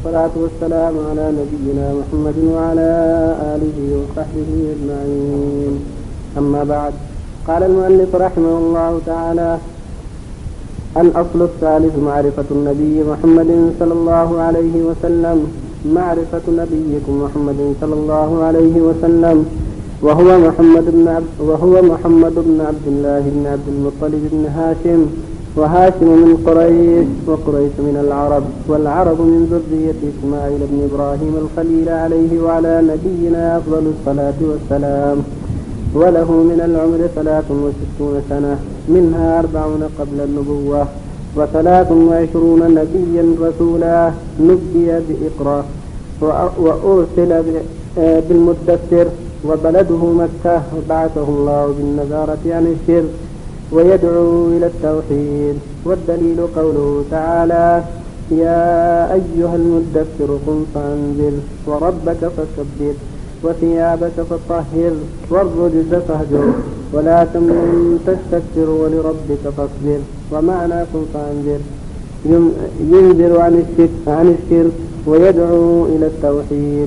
والصلاة والسلام على نبينا محمد وعلى آله وصحبه أجمعين. أما بعد، قال المؤلف رحمه الله تعالى: الأصل الثالث معرفة النبي محمد صلى الله عليه وسلم. معرفة نبيكم محمد صلى الله عليه وسلم وهو محمد بن عبد الله بن عبد المطلب بن هاشم، وهاشم من قريش، وقريش من العرب، والعرب من ذرية إسماعيل بن إبراهيم الخليل عليه وعلى نبينا أفضل الصلاة والسلام. وله من العمر 63 سنة، منها 40 قبل النبوة، 23 نبيا رسولا نبي بإقرأ، وأرسل بالمدثر، وبلده مكة، وبعثه الله بالنذارة عن الشرك ويدعو إلى التوحيد. والدليل قوله تعالى: يا أيها المدثر قم فأنذر وربك فكبر وثيابك فطهر والرجز فاهجر ولا تمنن تستكثر ولربك فاصبر. ومعنى قم فأنذر ينذر عن الشرك ويدعو إلى التوحيد.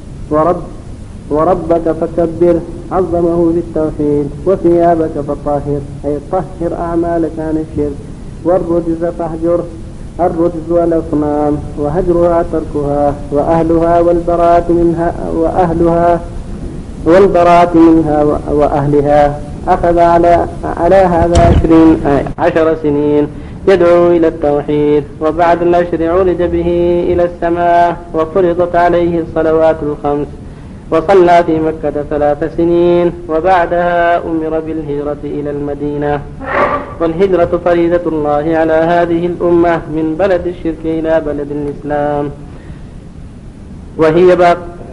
وربك فكبر عظمه بالتوحيد. وثيابك فطهر أي طهر أعمالك عن الشرك. والرجز فاهجر الرجز والأصنام، وهجرها تركها، وأهلها والبراءة منها وأهلها. أخذ على هذا 10 سنين يدعو إلى التوحيد، وبعد العشر عرج به إلى السماء وفرضت عليه الصلوات الخمس، وصلى في مكة 3 سنين، وبعدها أمر بالهجرة إلى المدينة. والهجرة فريضة الله على هذه الأمة من بلد الشرك إلى بلد الإسلام، وهي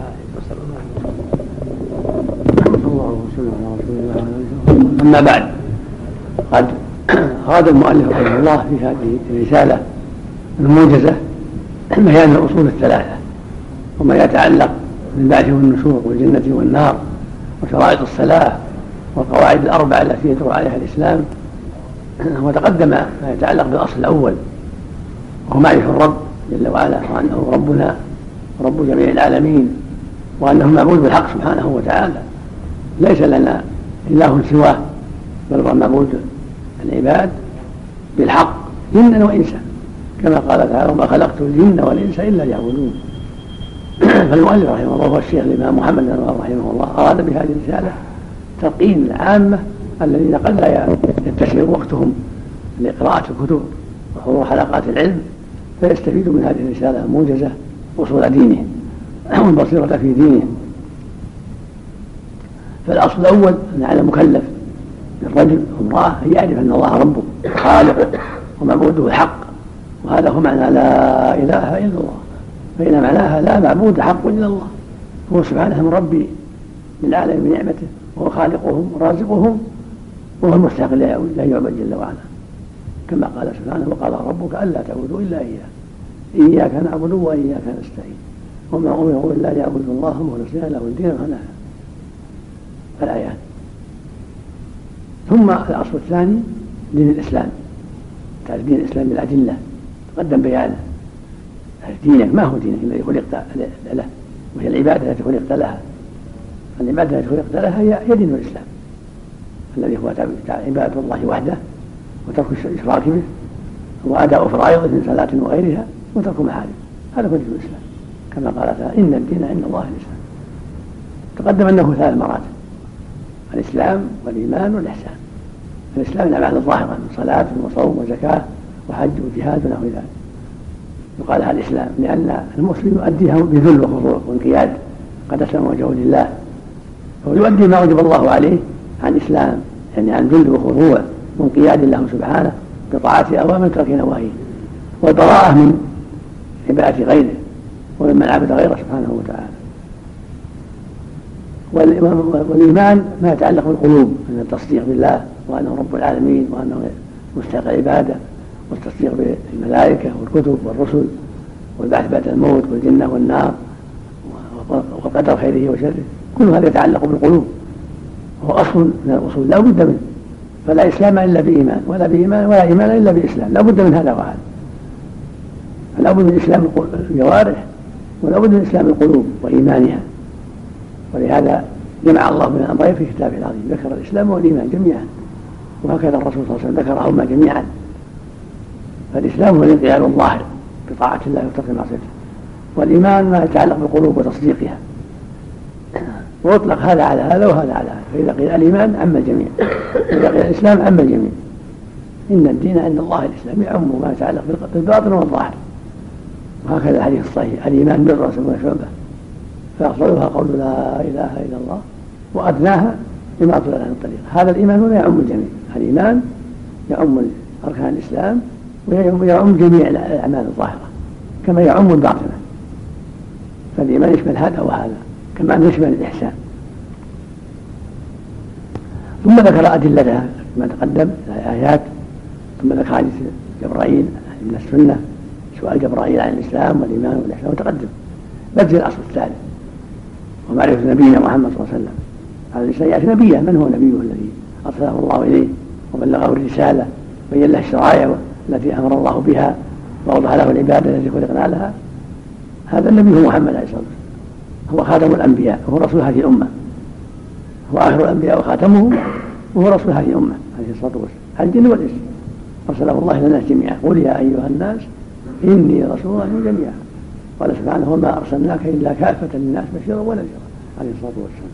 أما بعد، قد أراد المؤلف رحمه الله في هذه الرسالة الموجزة بيان الأصول الثلاثة وما يتعلق بالبعث والنشور والجنة والنار وشرائط الصلاة والقواعد الأربعة التي يدور عليها الإسلام. وتقدم ما يتعلق بالأصل الأول وهو معرفة الرب جل وعلا، وأنه ربنا رب جميع العالمين، وأنه معبود بالحق سبحانه وتعالى، ليس لنا إله سواه، بل هو معبود العباد بالحق جنا وإنسا، كما قال تعالى: وما خلقت الجن والإنس إلا ليعبدون. فالمؤلف رحمه الله والشيخ الإمام محمد بن رحمه الله أراد بهذه الرسالة تلقين العامة الذين قد لا يتسع وقتهم لقراءة الكتب وحضور حلقات العلم، فيستفيدوا من هذه الرسالة الموجزة أصول دينهم والبصيرة في دينهم. فالأصل الأول أن على المكلف من رجل وامرأة أن يعرف أن الله ربه خالقه ومعبوده الحق، وهذا هو معنى لا إله إلا الله، فإن معناها لا معبود حق إلا الله، هو سبحانه من ربي للعالم بنعمته، وهو خالقهم ورازقهم، وهو المستحق لا يعبد جل وعلا، كما قال سبحانه: وقال ربك ألا تعبدوا إلا إياه إياك نعبد وإياك نستعين وما أمروا إلا ليعبدوا الله مخلصين له الدين حنفاء. الآيات. ثم الأصل الثاني دين الإسلام، تعرف دين الإسلام بالأدلة تقدم بيانه. دينك ما هو دينك الذي خلقت له، وهي العبادة التي خلقت لها. العبادة التي خلقت لها هي دين الإسلام الذي هو عبادة الله وحده، وترك الإشراك به، وأداء فرائضه من صلاة وغيرها، وترك محارم. هذا هو دين الإسلام، كما قال تعالى: إن الدين عند الله الإسلام. تقدم أنه 3 مراتب: الإسلام والإيمان والإحسان. الإسلام الأعمال الظاهرة من صلاة وصوم وزكاة وحج وجهاد ونحو ذلك، يقال هذا الإسلام، لأن المسلم يؤديها بذل وخضوع وانقياد، قد أسلم وجهه لله، فهو يؤدي ما وجب الله عليه عن إسلام، يعني عن ذل وخضوع وانقياد له سبحانه بطاعة أوامر وترك نواهيه، والبراءة من عبادة غيره ومن عبد غيره سبحانه وتعالى. والإيمان ما يتعلق بالقلوب من التصديق بالله وأنه رب العالمين وأنه مستحق العبادة، والتصديق بالملائكة والكتب والرسل والبعث بعد الموت والجنة والنار وقدر خيره وشره، كل هذا يتعلق بالقلوب، هو أصل من الأصول لا بد منه. فلا إسلام إلا بإيمان، ولا إيمان إلا بإسلام، لا بد من هذا وهذا. فلا بد من إسلام الجوارح ولا بد من إسلام القلوب وإيمانها. ولهذا جمع الله بين الأمرين في كتابه العظيم، ذكر الإسلام والإيمان جميعا، وهكذا الرسول صلى الله عليه وسلم ذكرهما جميعا. فالإسلام هو الانقياد الظاهر بطاعة الله وترك معصيته، والإيمان ما يتعلق بالقلوب وتصديقها، ويطلق هذا على هذا وهذا على هذا. فإذا قيل الإيمان عم الجميع، إذا قيل الإسلام عم الجميع. إن الدين عند الله الإسلام يعم ما يتعلق بالباطن والظاهر. وهكذا الحديث الصحيح: الإيمان بضع وسبعون شعبة فأفضلها قول لا إله إلا الله وأدناها إماطة الأذى عن الطريق. هذا الإيمان هنا يعم الجميع، الإيمان يعم أركان الإسلام ويعم جميع الأعمال الظاهرة كما يعم الباطنة. فالإيمان يشمل هذا وهذا كما أن يشمل الإحسان. ثم ذكر أدلتها كما تقدم الآيات، ثم ذكر حديث جبرائيل من السنة، سؤال جبرائيل عن الإسلام والإيمان والإحسان، وتقدم نجي الأصل الثالث ومعرفة نبينا محمد صلى الله عليه وسلم. هذا الإنسان يأتي نبيه، من هو نبيه الذي أرسله الله إليه وبلغه الرسالة وبين له الشرائع التي أمر الله بها ووضح له العبادة التي خلقنا لها. هذا النبي هو محمد عليه الصلاة والسلام، هو خاتم الأنبياء وهو رسول هذه الأمة، هو آخر الأنبياء وخاتمهم وهو رسول هذه الأمة عليه الصلاة والسلام، الجن والإنس أرسله الله إلى الناس جميعا. قل يا أيها الناس إني رسول الله جميعا. قال سبحانه: وما أرسلناك إلا كافة للناس بشيرا ونذيرا عليه الصلاة والسلام.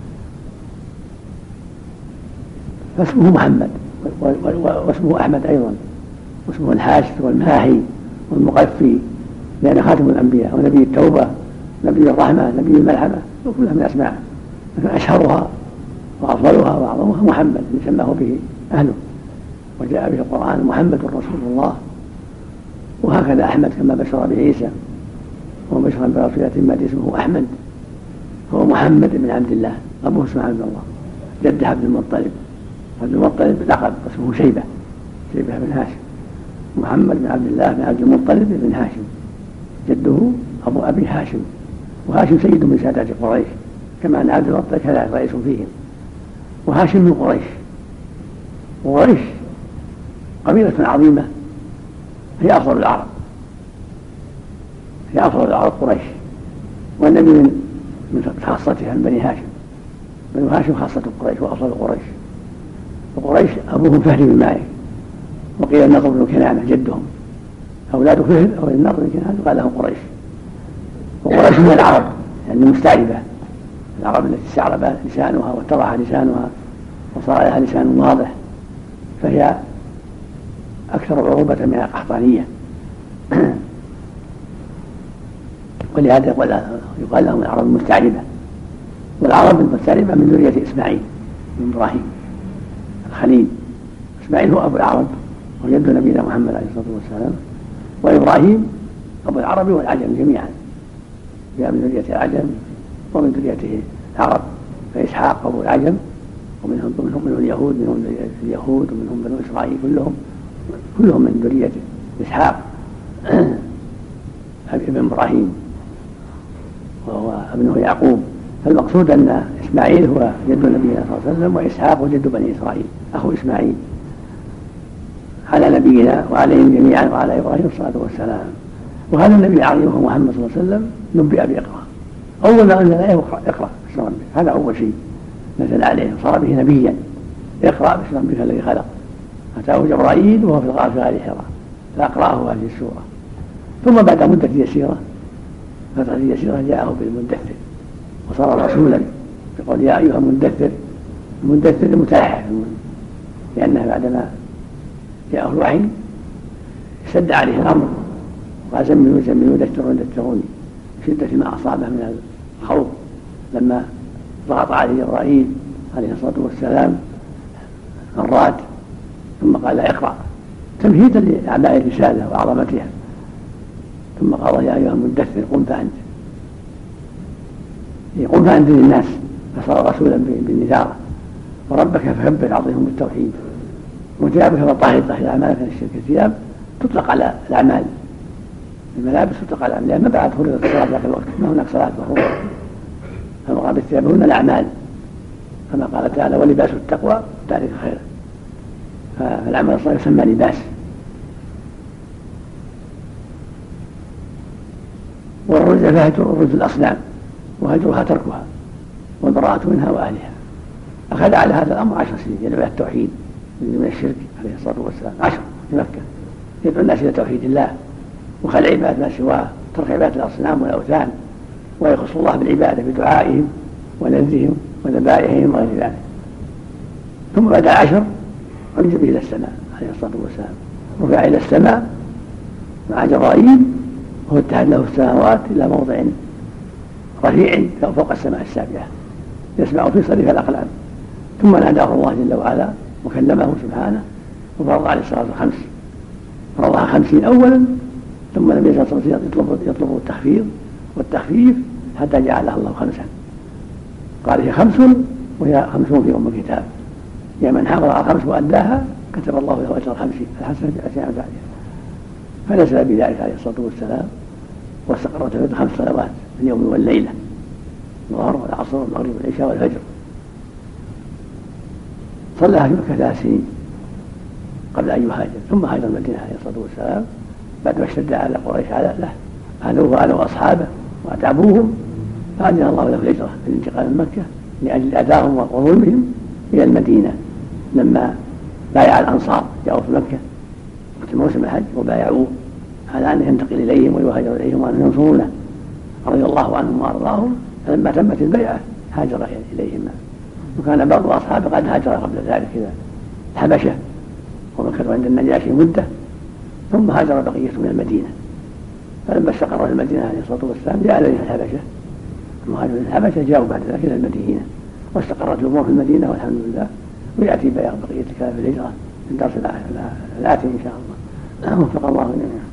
فاسمه محمد واسمه أحمد أيضا، واسمه الحاشر والماحي والمقفي، لأن خاتم الأنبياء ونبي التوبة نبي الرحمة نبي الملحمة، وكلها من أسماء، لكن أشهرها وأفضلها وأعظمها محمد الذي سماه به أهله وجاء به القرآن: محمد رسول الله. وهكذا أحمد كما بشر بعيسى وبشر برسول يتم اسمه أحمد، هو محمد بن عبد الله، أبوه اسمه عبد الله، جده عبد المطلب، عبد المطلب لقب اسمه شيبة بن هاشم، محمد بن عبد الله بن عبد المطلب بن هاشم، جده أبو أبي هاشم، وهاشم سيد من سادات قريش، كما أن عبد المطلب كان رئيس فيهم. وهاشم من قريش، وقريش قبيلة عظيمة، هي أفضل العرب، هي أفضل العرب قريش، والنبي من خاصتها من بني هاشم، بنو هاشم خاصة قريش وأفضل قريش. وقريش أبوهم فهد بن مالك، وقيل النضر بن كنانة جدهم، أولاد فهد أو النضر بن كنانة قال لهم قريش. وقريش من العرب يعني مستعربة، العرب التي استعرب لسانها واتضح لسانها وصار لها لسان واضح، فهي أكثر عروبة من القحطانية. ولهذا يقال لهم العرب المستعربة. والعرب المستعربة من ذرية إسماعيل من إبراهيم الخليل. إسماعيل هو أبو العرب وجد نبينا محمد عليه الصلاة والسلام، وإبراهيم أبو العرب والعجم جميعا، جاء من ذرية العجم ومن ذريته العرب. فإسحاق أبو العجم، ومنهم اليهود، منهم اليهود ومنهم بنو إسرائيل، كلهم من ذريته. إسحاق ابن إبراهيم وهو ابنه يعقوب. فالمقصود أن إسماعيل هو جد نبينا صلى الله عليه وسلم، وإسحاق هو جد بني إسرائيل أخو إسماعيل على نبينا وعليهم جميعا وعلى إبراهيم الصلاة والسلام. وهذا النبي العظيم هو محمد صلى الله عليه وسلم نبئ بإقرأ. أول ما أنزل عليه اقرأ باسم ربك، هذا أول شيء نزل عليه، صار به نبيا. اقرأ باسم ربك الذي خلق. أتاه جبرائيل وهو في الغار في غار حراء فأقرأه هذه السورة. ثم بعد مدة يسيرة جاءه بالمدثر وصار رسولا، يقول: يا أيها المدثر. المدثر المتلحف، لأنه بعدما جاءه الوحي اشتد عليه الأمر وقال: زملوا يدثروني، شدة ما أصابه من الخوف لما ضغط عليه جبرائيل عليه الصلاة والسلام مرات. ثم قال: اقرأ تمهيدا لأعباء الرسالة وعظمتها. ثم قال: يا أيها المدثر قم فأنت للناس، فصار رسولا بالنذارة. وربك فكبر عظيم بالتوحيد. وثيابك فطهر أعمالك من الشرك. الثياب تطلق على الأعمال، الملابس تطلق على الأعمال، ما بعد فرضت الصلاة ذاك الوقت، ما هناك صلاة مفروضة. فالمراد بالثياب هن الأعمال، كما قال تعالى: ولباس التقوى ذلك خير. فالعمل الصالح يسمى لباس. والرجل فهجر رجل الأصنام وهجرها تركها والبراءة منها وأهلها. أخذ على هذا الأمر 10 سنين يدعو إلى التوحيد من الشرك عليه الصلاة والسلام 10 في مكة، يدعو الناس إلى توحيد الله وخلع عبادة ما سواه، ترك عبادة الأصنام والأوثان، ويخص الله بالعبادة بدعائهم ونذرهم وذبائحهم وغير ذلك. ثم بعد 10 عرج به إلى السماء عليه الصلاة والسلام، رفع إلى السماء مع جبرائيل وهو اتحد له السماوات إلى موضع رفيع فوق السماء السابعة يسمع في صريف الأقلام. ثم ناداه الله جل وعلا وكلمه سبحانه وفرض عليه الصلاة 5، فرضها 50 أولا، ثم لم يزل صلى الله عليه وسلم يطلب التخفيض والتخفيف حتى جعلها الله 5. قال هي 5 وهي 50 في أم الكتاب، يعني من حافظ على 5 وأداها كتب الله له أجر 50 الحسنة ب10 أمثالها. فنزل بذلك عليه الصلاة والسلام واستقرت في 5 صلوات في اليوم والليلة، الظهر والعصر والمغرب والعشاء والفجر. صلىها في مكة 3 سنين قبل أن يهاجر، ثم هاجر المدينة عليه الصلاة والسلام بعد ما اشتد على قريش على أهله وأصحابه وأتعبوهم، فأذن الله له الهجرة في الانتقال من مكة لأجل أذاهم وظلمهم إلى المدينة. لما بايع الأنصار جاءوا في مكة وقت موسم الحج وبايعوه على أن ينتقل إليهم ويهاجر إليهم وأن ينصرونه رضي الله عنهم وأرضاهم، فلما تمت البيعة هاجر إليهم. وكان بعض أصحابه قد هاجر قبل ذلك إلى الحبشة ومكثوا عند النجاشي مدة، ثم هاجر بقية من المدينة. فلما استقر في المدينة عليه الصلاة والسلام جاء إليه الحبشة، المهاجرين الحبشة جاءوا بعد ذلك إلى المدينة واستقرت الأمور في المدينة والحمد لله. ويأتي بيان بقية كلام الهجرة في الدرس الآتي إن شاء الله. وفق الله جميعا.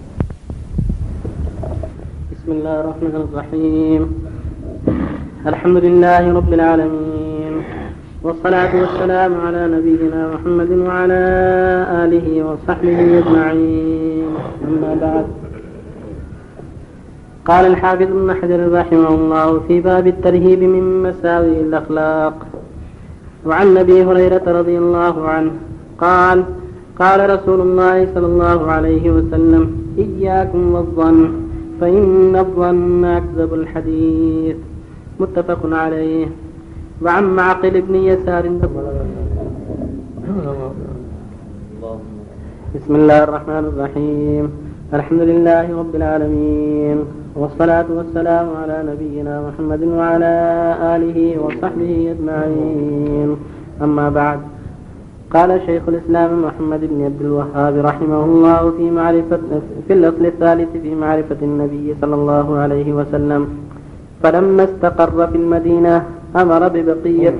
بسم الله الرحمن الرحيم. الحمد لله رب العالمين، والصلاة والسلام على نبينا محمد وعلى آله وصحبه أجمعين. أما بعد، قال الحافظ ابن حجر رحمه الله في باب الترهيب من مساوئ الأخلاق. وعن أبي هريرة رضي الله عنه قال: قال رسول الله صلى الله عليه وسلم: إياكم والظن فإن الظن أكذب الحديث. متفق عليه. وعن معقل بن يسار. بسم الله الرحمن الرحيم. الحمد لله رب العالمين، والصلاة والسلام على نبينا محمد وعلى آله وصحبه أجمعين. أما بعد، قال شيخ الإسلام محمد بن عبد الوهاب رحمه الله في الأصل الثالث في معرفة النبي صلى الله عليه وسلم: فلما استقر في المدينة أمر ببقية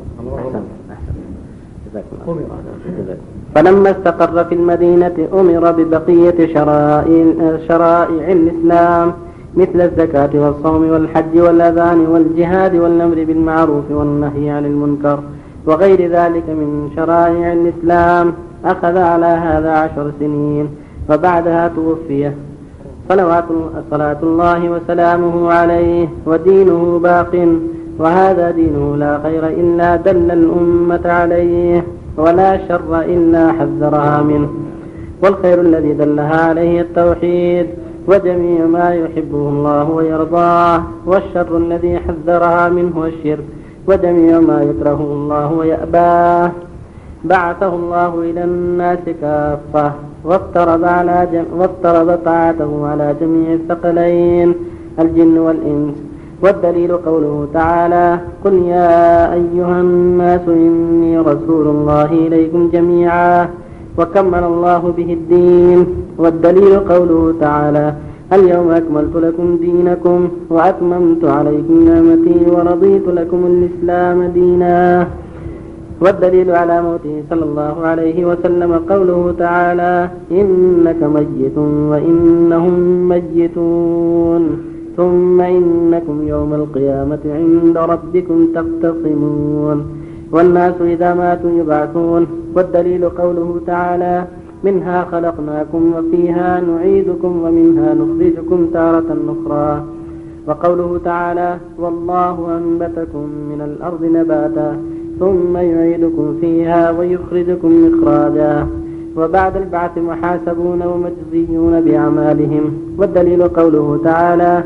أمر ببقية شرائع الإسلام مثل الزكاة والصوم والحج والأذان والجهاد والأمر بالمعروف والنهي عن المنكر وغير ذلك من شرائع الإسلام. أخذ على هذا 10 سنين، وبعدها توفي صلاة الله وسلامه عليه، ودينه باق، وهذا دينه لا خير إلا دل الأمة عليه، ولا شر إلا حذرها منه، والخير الذي دلها عليه التوحيد وجميع ما يحبه الله ويرضاه، والشر الذي حذرها منه الشرك وجميع ما يكرهه الله ويأباه. بعثه الله إلى الناس كافة، وافترض طاعته على جميع الثقلين الجن والإنس. والدليل قوله تعالى: قل يا أيها الناس إني رسول الله إليكم جميعا، وكمل الله به الدين. والدليل قوله تعالى: اليوم أكملت لكم دينكم وأتممت عليكم نعمتي ورضيت لكم الإسلام دينا. والدليل على موته صلى الله عليه وسلم قوله تعالى: إنك ميت وإنهم ميتون، ثم إنكم يوم القيامة عند ربكم تختصمون، والناس إذا ماتوا يبعثون. والدليل قوله تعالى: منها خلقناكم وفيها نعيدكم ومنها نخرجكم تارة أخرى. وقوله تعالى: والله أنبتكم من الأرض نباتا ثم يعيدكم فيها ويخرجكم إخراجا، وبعد البعث محاسبون ومجزيون بأعمالهم. والدليل قوله تعالى: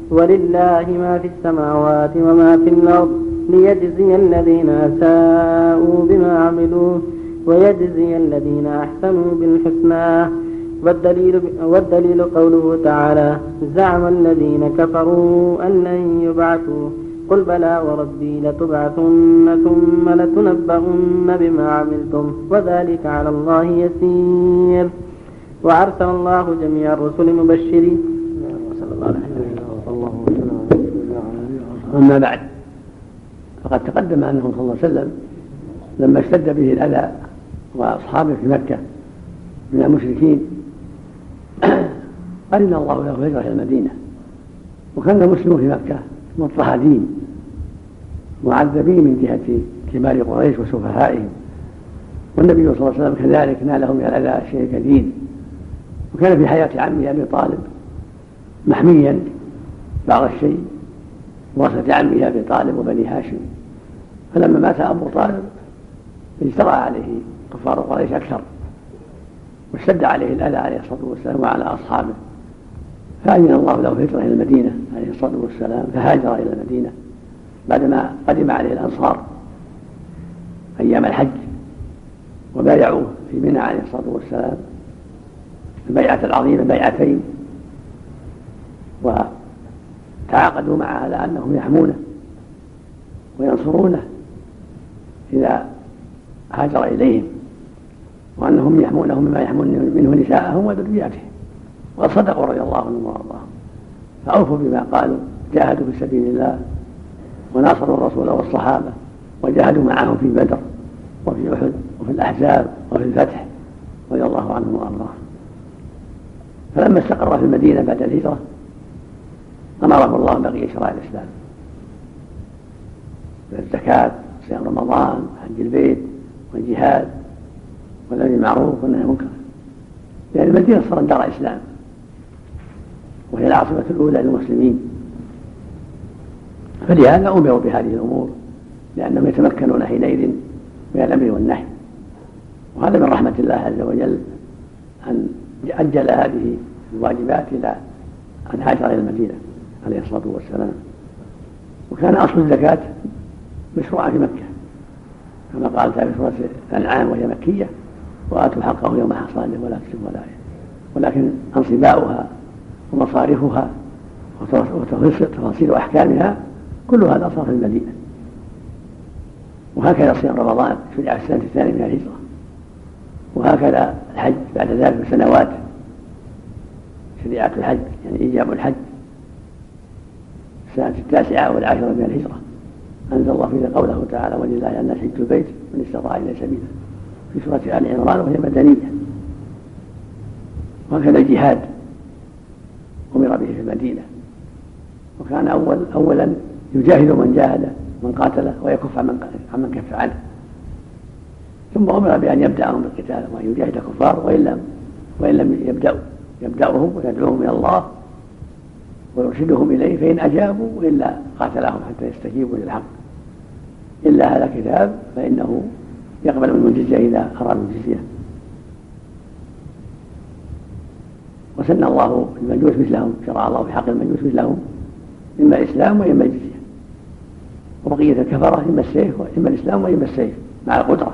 ولله ما في السماوات وما في الأرض ليجزي الذين أساءوا بما عملوا ويجزي الذين أحسنوا بالحسنى. والدليل قوله تعالى: زعم الذين كفروا أن لن يبعثوا قل بلى وربي لتبعثن ثم لتنبؤن بما عملتم وذلك على الله يسير. وأرسل الله جميع الرسل مبشرين. أما بعد، فقد تقدم أنه صلى الله عليه وسلم لما اشتد به الأذى وأصحابه في مكة من المشركين أذن الله له الهجرة إلى المدينة، وكان المسلمون في مكة مضطهدين معذبين من جهة كبار قريش وسفهائهم، والنبي صلى الله عليه وسلم كذلك نالهم من الأذى شيء كثير. وكان في حياة عمه أبي طالب محميا بعض الشيء بواسطة عمه أبي طالب وبني هاشم، فلما مات أبو طالب اجترأ عليه كفار قريش أكثر واشتد عليه الأذى عليه الصلاة والسلام وعلى أصحابه، فأذن الله له الهجرة إلى المدينة عليه الصلاة والسلام، فهاجر إلى المدينة بعدما قدم عليه الأنصار أيام الحج وبايعوه في منى عليه الصلاة والسلام البيعة العظيمة، بيعتين، وتعاقدوا معه على أنهم يحمونه وينصرونه إذا هاجر إليهم، وأنهم يحمونهم بما يحمون منه نساءهم وذرياتهم، وصدقوا رضي الله عنهم وارضاهم، فأوفوا بما قالوا، جاهدوا في سبيل الله وناصروا الرسول والصحابة وجاهدوا معهم في بدر وفي أحد وفي الأحزاب وفي الفتح رضي الله عنهم وارضاهم. فلما استقر في المدينة بعد الهجرة أمره الله بقي شرائع الإسلام، الزكاة، صيام رمضان، حج البيت، والجهاد، والأمر بالمعروف والنهي عن المنكر، لأن المدينة صارت دار إسلام وهي العاصمة الأولى للمسلمين، فلهذا أمروا بهذه الأمور لأنهم يتمكنون حينئذ من الأمر والنهي. وهذا من رحمة الله عز وجل أن أجل هذه الواجبات إلى أن هاجر إلى المدينة عليه الصلاة والسلام. وكان أصل الزكاة مشروعة في مكة كما قال تعالى في سورة الأنعام وهي مكية: وآتوا حقه يوم حصاده ولا تسرفوا ولا، ولكن أنصباؤها ومصارفها وتفاصيل أحكامها كل هذا صار في المدينة. وهكذا صيام رمضان شرع السنة الثانية من الهجرة، وهكذا الحج بعد ذلك بسنوات شريعة الحج، يعني إيجاب الحج السنة 9 والعاشرة من الهجرة. أنزل الله فيه قوله تعالى: ولله على الناس حج البيت من استطاع إليه سبيلا، في سورة آل عمران وهي مدنية. وهكذا الجهاد أمر به في المدينة، وكان أولا يجاهد من جاهد من قاتله ويكف عن من كف عنه، ثم أمر بأن يبدأهم بالقتال وأن يجاهد الكفار وإن لم يبدأهم ويدعوهم إلى الله ويرشدهم إليه، فإن أجابوا وإلا قاتلهم حتى يستجيبوا للحق. إلا هذا الكتاب فإنه يقبل منه الجزية إذا أرادوا الجزية. وسن الله المجوس مثلهم، شرع الله في حق المجوس مثلهم إما الإسلام وإما الجزية، وبقية الكفرة إما السيف وإما الإسلام وإما السيف مع القدرة.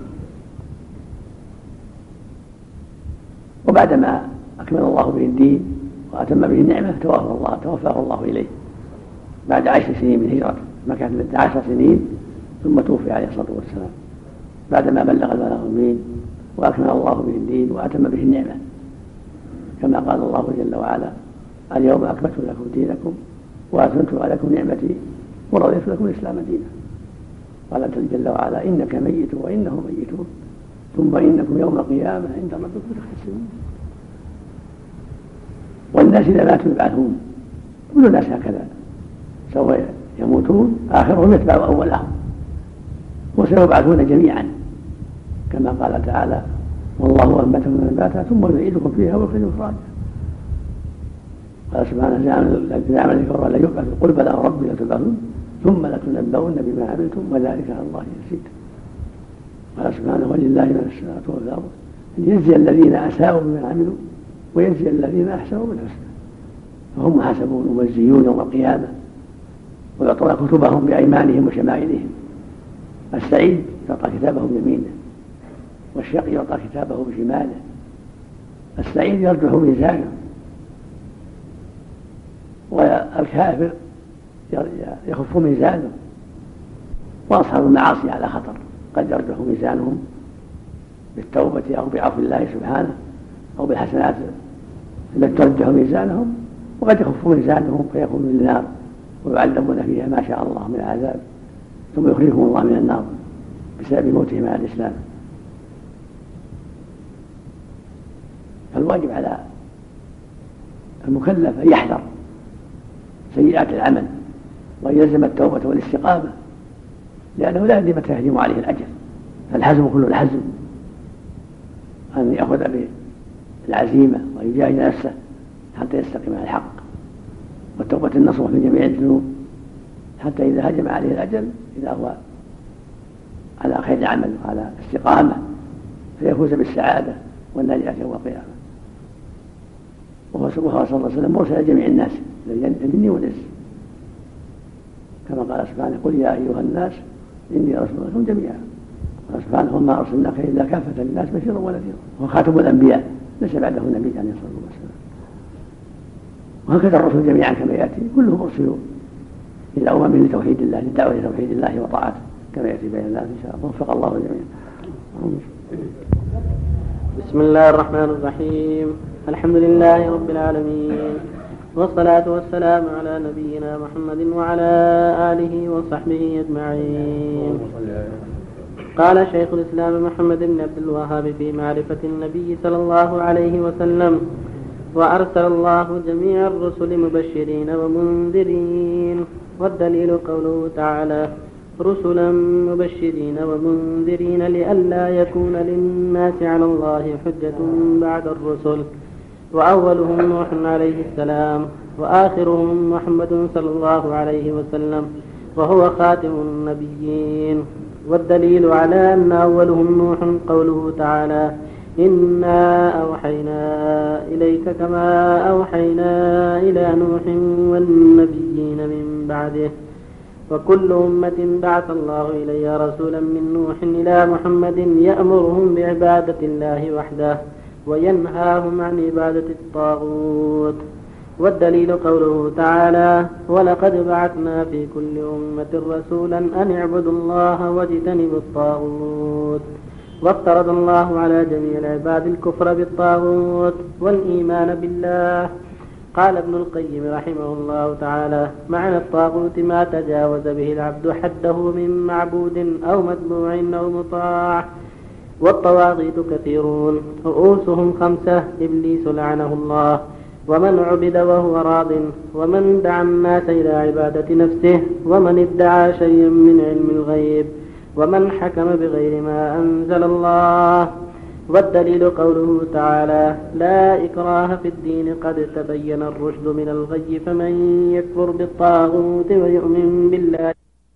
وبعدما أكمل الله به الدين وأتم به النعمة توفاه الله إليه بعد 10 سنين من هجرته، ما كانت 10 سنين ثم توفي عليه الصلاة والسلام بعدما بلغ البلاغ المبين وأكمل الله به الدين وأتم به النعمة، كما قال الله جل وعلا: اليوم أكملت لكم دينكم وأتممت عليكم نعمتي ورضيت لكم الإسلام دينا. قال جل وعلا: إنك ميت وإنهم ميتون ثم إنكم يوم القيامة عند ربكم تختصمون. والناس إذا ماتوا يبعثون، كل الناس هكذا سوف يموتون آخرهم يتبع أولهم، وسيبعثون جميعا كما قال تعالى: والله أنبتكم من نباتا ثم يعيدكم فيها ويخرجكم إخراجا. قال سبحانه: زعم الذين كفروا لن يبعثوا قل بلى وربي لتبعثون ثم لتنبؤن بما عملتم وذلك على الله يسير. قال سبحانه: ولله ما في السماوات والأرض ليجزي الذين أساءوا بما عملوا ويجزي الذين أحسنوا بالحسنى. فهم محاسبون مجزيون يوم القيامة ويعطون كتبهم بأيمانهم وشمائلهم. السعيد يعطى كتابه بيمينه والشقي يعطى كتابه بشماله. السعيد يرجح ميزانه والكافر يخف ميزانه. وأصحاب المعاصي على خطر، قد يرجح ميزانهم بالتوبة أو بعفو الله سبحانه أو بالحسنات التي ترجح ميزانهم، وقد يخف ميزانهم فيكونوا للنار ويعذبون فيها ما شاء الله من العذاب، ثم يخرجهم الله من النار بسبب موتهم على الإسلام. فالواجب على المكلف أن يحذر سيئات العمل وأن يلزم التوبة والاستقامة، لأنه لا يدري متى يهجم عليه الأجل. فالحزم كل الحزم أن يأخذ بالعزيمة ويجاهد نفسه حتى يستقيم على الحق، والتوبة النصوح من جميع الذنوب حتى إذا هجم عليه الأجل إذا هو على خير عمل وعلى استقامة فيفوز بالسعادة والنجاة يوم القيامة. وهو صلى الله عليه وسلم مرسل جميع الناس الجن والإنس، كما قال سبحانه: قل يا أيها الناس إني رسول لكم جميعا. قال سبحانه: وما أرسلناك إلا كافة للناس بشيرا ونذيرا. وهو خاتم الأنبياء ليس بعده نبي عليه الصلاة والسلام. وهكذا الرسل جميعا كما يأتي كلهم أرسلوا إلى أمم لتوحيد الله، للدعوة لتوحيد الله وطاعته، كما يأتي بين الله إن شاء الله. وفق الله جميعا. بسم الله الرحمن الرحيم. الحمد لله رب العالمين، والصلاة والسلام على نبينا محمد وعلى آله وصحبه أجمعين. قال شيخ الإسلام محمد بن عبد الوهاب في معرفة النبي صلى الله عليه وسلم: وأرسل الله جميع الرسل مبشرين ومنذرين. والدليل قوله تعالى: رسلا مبشرين ومنذرين لئلا يكون للناس على الله حجة بعد الرسل. وأولهم نوح عليه السلام، وآخرهم محمد صلى الله عليه وسلم، وهو خاتم النبيين. والدليل على أن أولهم نوح قوله تعالى: إنا أوحينا إليك كما أوحينا إلى نوح والنبيين من بعده. وكل أمة بعث الله إليها رسولا من نوح إلى محمد يأمرهم بعبادة الله وحده وينهاهم عن عبادة الطاغوت. والدليل قوله تعالى: ولقد بعثنا في كل أمة رسولا أن اعبدوا الله واجتنبوا الطاغوت. وافترض الله على جميع العباد الكفر بالطاغوت والإيمان بالله. قال ابن القيم رحمه الله تعالى: معنى الطاغوت ما تجاوز به العبد حده من معبود أو متبوع أو مطاع. والطواغيت كثيرون، رؤوسهم 5: إبليس لعنه الله، ومن عبد وهو راض، ومن دعا الناس إلى عبادة نفسه، ومن ادعى شيئا من علم الغيب، ومن حكم بغير ما أنزل الله. والدليل قوله تعالى: لا إكراه في الدين قد تبين الرشد من الغي، فمن يكفر بالطاغوت ويؤمن بالله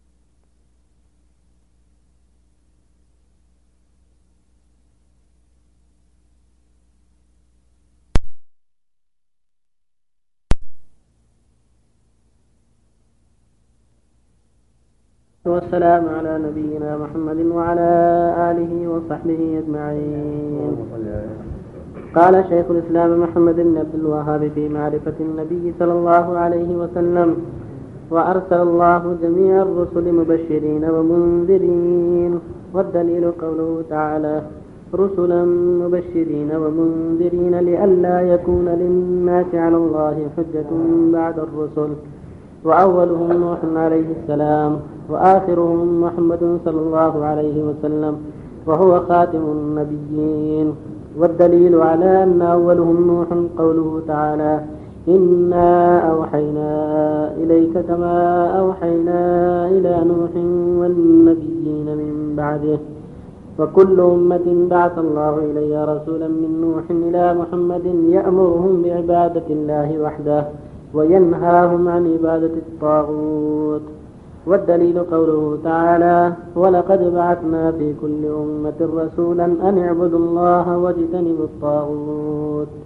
والسلام على نبينا محمد وعلى آله وصحبه أجمعين. قال شيخ الإسلام محمد بن عبد الوهاب في معرفة النبي صلى الله عليه وسلم: وأرسل الله جميع الرسل مبشرين ومنذرين. والدليل قوله تعالى: رسلا مبشرين ومنذرين لئلا يكون للناس على الله حجة بعد الرسل. وأولهم نوح عليه السلام، وآخرهم محمد صلى الله عليه وسلم، وهو خاتم النبيين. والدليل على أن أولهم نوح قوله تعالى: إنا أوحينا إليك كما أوحينا إلى نوح والنبيين من بعده. وكل أمة بعث الله إليها رسولا من نوح إلى محمد يأمرهم بعبادة الله وحده وينهاهم عن عبادة الطاغوت. والدليل قوله تعالى: ولقد بعثنا في كل أمة رسولا أن اعبدوا الله واجتنبوا الطاغوت.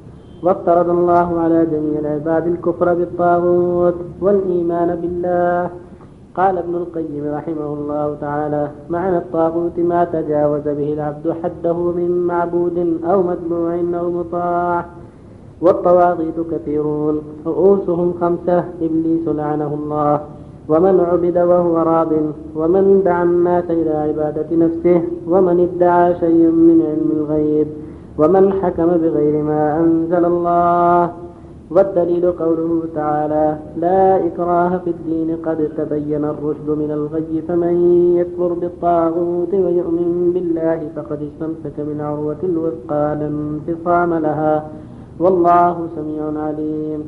وافترض الله على جميع العباد الكفر بالطاغوت والإيمان بالله. قال ابن القيم رحمه الله تعالى: معنى الطاغوت ما تجاوز به العبد حده من معبود أو متبوع أو مطاع. والطواغيت كثيرون، رؤوسهم 5: إبليس لعنه الله، ومن عبد وهو راض، ومن دعا الناس إلى عبادة نفسه، ومن ادعى شيئا من علم الغيب، ومن حكم بغير ما أنزل الله. والدليل قوله تعالى: لا إكراه في الدين قد تبين الرشد من الغي، فمن يكفر بالطاغوت ويؤمن بالله فقد استمسك بالعروة الوثقى لا انفصام لها، والله سميع عليم.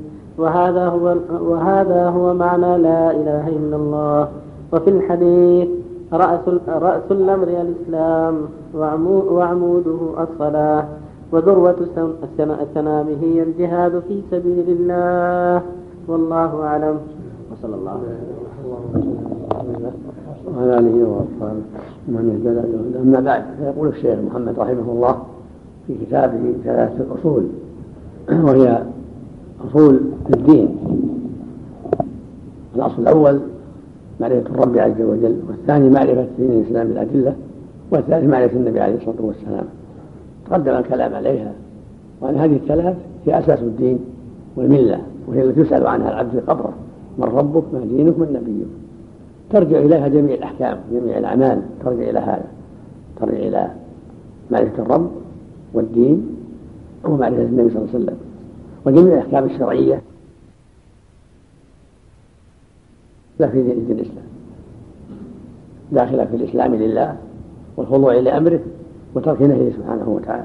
وهذا هو معنى لا إله إلا الله. وفي الحديث: رأس الأمر الإسلام، وعموده الصلاة، وذروة السنام هي الجهاد في سبيل الله. والله أعلم، وصلى الله وعلى آله وأصحابه ومن اهتدى بهداه. أما بعد، فيقول الشيخ محمد رحمه الله في كتابه 3 أصول، وهي أصول الدين. الأصل الأول معرفة الرب عز وجل، والثاني معرفة دين الإسلام بالأدلة، والثالث معرفة النبي عليه الصلاة والسلام. تقدم الكلام عليها، وأن هذه الثلاث هي أساس الدين والملة، وهي التي يسأل عنها العبد في قبره: من ربك؟ ما دينك؟ من نبيك؟ ترجع إليها جميع الأحكام، جميع الأعمال ترجع إلى هذا، ترجع إلى معرفة الرب والدين ومعرفة النبي صلى الله عليه وسلم، وجميع الأحكام الشرعية لا في دين الإسلام، داخلة في الإسلام لله والخضوع لأمره وترك نهيه سبحانه وتعالى.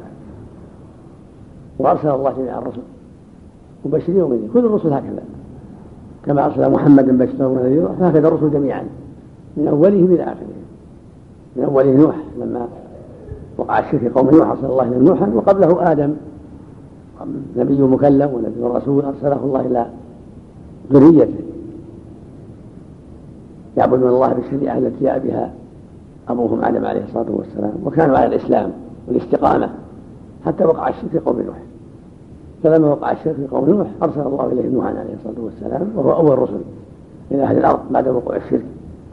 وأرسل الله جميع الرسل مبشرين ومنذرين، كل الرسل هكذا، كما أرسل محمدا بشرا ونذيرا، فهكذا الرسل جميعا من أولهم إلى آخرهم. من أوله نوح لما وقع الشرك في قوم نوح أرسل الله إلى نوحا، وقبله آدم نبي مكلم ونبي رسول أرسله الله إلى ذريته يعبدون الله بالشريعة التي جاء بها أبوهم آدم عليه الصلاة والسلام، وكانوا على الإسلام والاستقامة حتى وقع الشرك في قوم نوح. فلما وقع الشرك في قوم نوح أرسل الله إليه نوحا عليه الصلاة والسلام، وهو أول رسل إلى أهل الأرض بعد وقوع الشرك.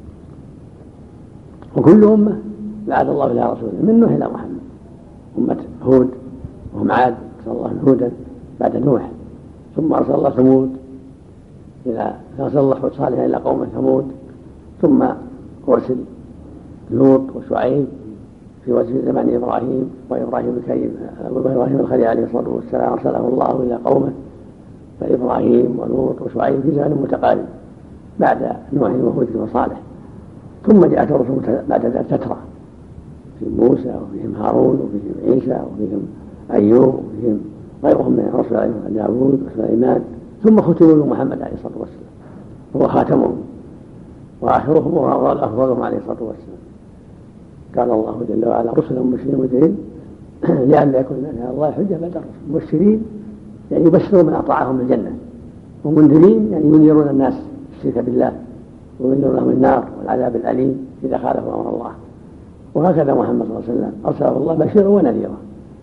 وكل أمة بعث الله إلى رسوله من نوح إلى محمد. أمة هود وهم عاد أرسل الله هودا بعد نوح، ثم أرسل الله ثمود أرسل الله صالحا إلى قوم ثمود، ثم أرسل لوط وشعيب في وجه زمان إبراهيم وإبراهيم الخليل عليه الصلاة والسلام أرسله الله إلى قومه، فإبراهيم ولوط وشعيب في زمان متقارب بعد نوح وهود وصالح. ثم جاءت الرسل بعد ذلك تترى، في موسى وفيهم هارون وفيهم عيسى وفيهم أيوب وفيهم غيرهم من الرسل، داود وسليمان، ثم ختموا بمحمد عليه الصلاة والسلام هو خاتمهم وآخرهم وهو أفضلهم عليه الصلاة والسلام. قال الله جل وعلا: رسلا مبشرين ومنذرين لئلا يكون على الله حجة بعد الرسل. مبشرين يعني يبشرون من أطاعهم الجنة، ومنذرين يعني ينذرون الناس الشرك بالله وينذرونهم النار والعذاب الأليم إذا خالفوا أمر الله. وهكذا محمد صلى الله عليه وسلم أرسله الله بشيرا ونذيرا،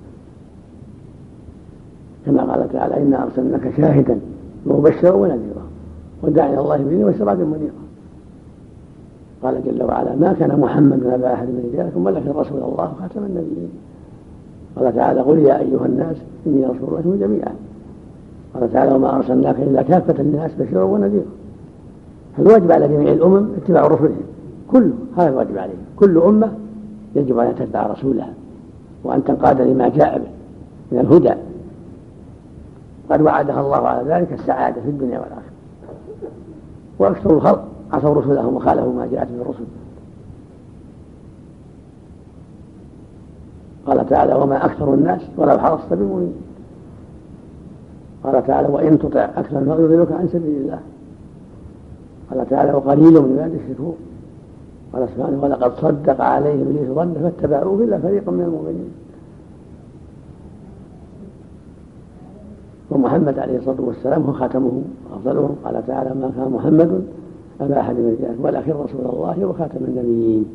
كما قال تعالى: إنا أرسلناك شاهدا ومبشرا ونذيرا وداعيا إلى الله بإذنه وسراجا منيرا. قال جل وعلا: ما كان محمد أبا أحد من رجالكم ولكن رسول الله خاتم النبيين. قال تعالى: قل يا أيها الناس إني رسول الله جميعا. قال تعالى: وما أرسلناك إلا كافة للناس بشيرا ونذيرا. فالواجب على جميع الأمم اتباع رسلهم، كل هذا الواجب عليهم. كل أمة يجب أن تتبع رسولها وأن تنقاد لما جاء به من الهدى. قد وعدها الله على ذلك السعادة في الدنيا والآخرة. وأكثر الخلق عصوا رسلهم وخالفوا ما جاءت به الرسل. قال تعالى: وما أكثر الناس ولو حرصت بمؤمنين. قال تعالى: وإن تطع أكثر ما يضلك عن سبيل الله. قال تعالى: وقليل من عبادي الشكور. قال سبحانه: ولقد صدق عليهم إبليس ظنه فاتبعوه إلا فريقا من المؤمنين. ومحمد عليه الصلاة والسلام هو خاتمهم وأفضلهم. قال تعالى: ما كان محمد أبا أحد من رجالكم ولكن رسول الله وخاتم النبيين.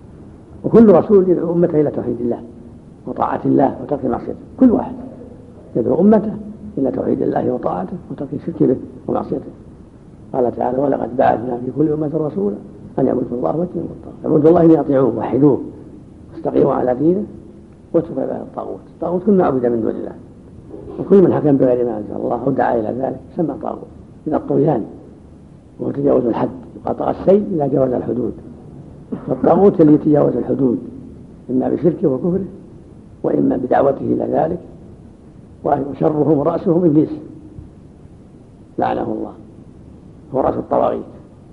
وكل رسول يدعو أمته إلى توحيد الله وطاعة الله وترك معصيته، كل واحد يدعو أمته إلى توحيد الله وطاعته وترك الشرك به ومعصيته. قال تعالى: ولقد بعثنا في كل أمة رسولا أن يعبدوا الله واجتنبوا الطاغوت. اعبدوا الله أن يطيعوه ووحدوه واستقيموا على دينه واتركوا عبادة الطاغوت. الطاغوت كل ما عبد من دون الله، وكل من حكم بغير ما أنزل الله أو دعا إلى ذلك سمى طاغوت من الطغيان وهو تجاوز الحد، يقاطع السيء إذا جاوز الحدود. فالطاغوت الذي يتجاوز الحدود إما بشركه وكفره وإما بدعوته إلى ذلك، وشرهم ورأسهم إبليس لعنه الله، هو رأس الطواغيت.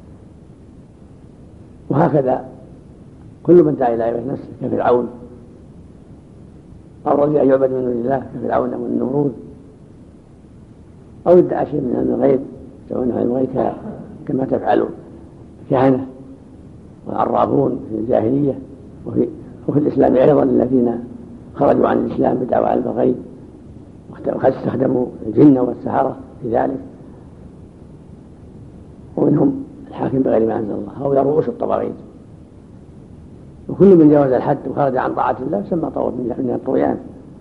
وهكذا كل من دعا إلى عبادة نفسه كفرعون، أو رضي أن يعبد من دون الله كفرعون والنمرود، أو ادعى شيء من علم الغيب يدعونه علم الغيب كما تفعل الكهنة والعرافون في الجاهلية وفي الإسلام أيضا الذين خرجوا عن الإسلام بدعوى علم الغيب واستخدموا الجن والسحرة في ذلك، ومنهم الحاكم بغير ما أنزل الله، هؤلاء رؤوس الطواغيت. وكل من جاوز الحد وخرج عن طاعة الله سمى طاغوت من الطغيان.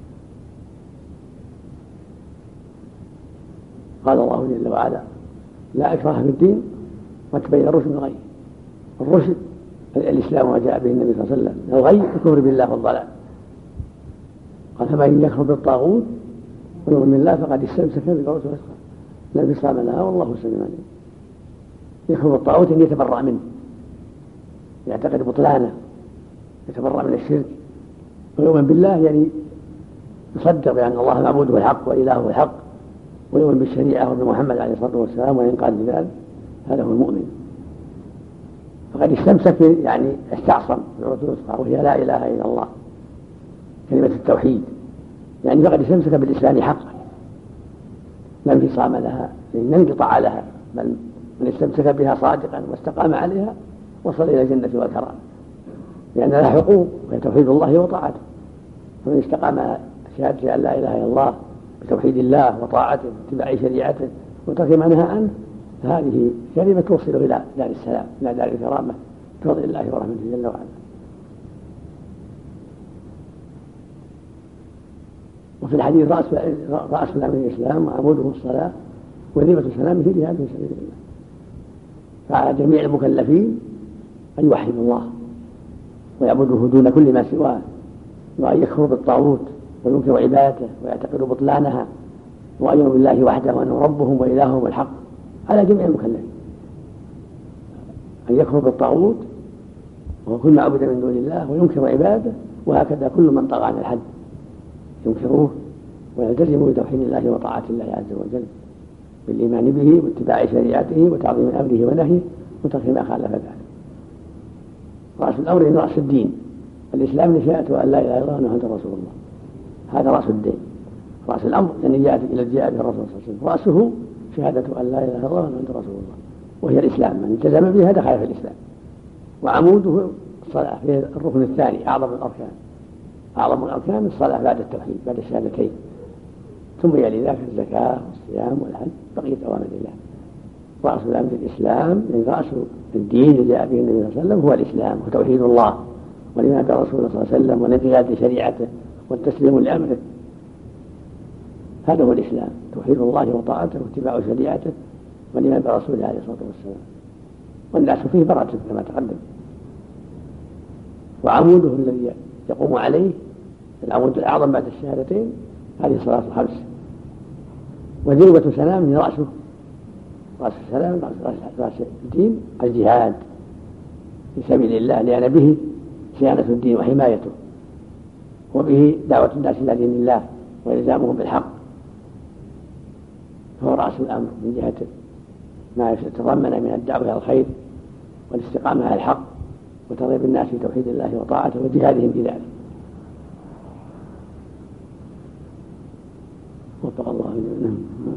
قال الله جل وعلا: لا إكراه في الدين قد تبين الرشد من الغي. الرشد الإسلام وجاء به النبي صلى الله عليه وسلم، الغي الكفر بالله والضلال. قال: فمن يكفر بالطاغوت ويؤمن بالله فقد استمسك بالعروة الوثقى لا انفصام لها والله سميع عليم. يكفر بالطاغوت ان يتبرأ منه، يعتقد بطلانه، يتبرأ من الشرك، ويؤمن بالله يعني يصدق بأن الله معبوده الحق وإلهه الحق، ويؤمن بالشريعة وابن محمد عليه الصلاة والسلام وينقاد بذلك، هذا هو المؤمن. فقد استمسك يعني استعصم بالعروة الوثقى وهي لا إله إلا الله، كلمة التوحيد، يعني فقد استمسك بالإسلام حقا لا انفصام لها، لا انقطاع لها، بل من استمسك بها صادقا واستقام عليها وصل إلى الجنة والكرامة، لأن لها حقوق وهي توحيد الله وطاعته. فمن استقام على شهادة أن لا إله إلا الله بتوحيد الله وطاعته واتباع شريعته وترك ما نهى عنه، فهذه كلمة توصل إلى دار السلام، إلى دار الكرامة بفضل الله ورحمته جل وعلا. وفي الحديث رأس الأمر الإسلام وعموده الصلاة وذروة سلامه في جهاد في سبيل الله. فعلى جميع المكلفين أن يوحدوا الله ويعبدوه دون كل ما سواه، وأن يكفروا بالطاغوت وينكروا عبادته ويعتقدوا بطلانها، وأن يؤمنوا بالله وحده وأنه ربهم وإلههم الحق على جميع المكلفين. أن يكفروا بالطاغوت وهو كل ما عبد من دون الله وينكر عباده، وهكذا كل من طغى عن الحد ينكروه ويلتزموا بتوحيد الله وطاعة الله عز وجل بالإيمان به واتباع شريعته وتعظيم أمره ونهيه وترك ما خالف ذلك. رأس الأمر رأس الدين، الإسلام شهادة أن لا إله إلا الله وأن محمدا رسول الله، هذا رأس الدين. رأس الأمر الذي جاء به الرسول صلى الله عليه وسلم، رأسه شهادة أن لا إله إلا الله وأن محمدا رسول الله، وهي الإسلام، من التزم بها دخل في الإسلام. وعموده الصلاة، هي الركن الثاني أعظم الأركان. أعظم الأركان الصلاة بعد التوحيد بعد الشهادتين، ثم يلي ذلك الزكاة والصيام والحج بقية أوامر الله. رأس الأمر الإسلام، يعني رأس الدين الذي جاء به النبي صلى الله عليه وسلم هو الإسلام وتوحيد الله والإيمان برسوله صلى الله عليه وسلم والانقياد لشريعته والتسليم لأمره. هذا هو الإسلام، توحيد الله وطاعته واتباع شريعته والإيمان برسوله عليه الصلاة والسلام. والناس فيه مراتب كما تقدم. وعموده الذي يقوم عليه العمود الأعظم بعد الشهادتين هذه صلاة الخمس. وذروة سلامه رأسه، رأس السلام رأس الدين الجهاد في سبيل الله، لأن به صيانة الدين وحمايته، وبه دعوة الناس إلى دين الله وإلزامهم بالحق، فهو رأس الأمر من جهة ما يتضمن من الدعوة إلى الخير والاستقامة على الحق وترغيب الناس في توحيد الله وطاعته وجهادهم في ذلك. وفق الله.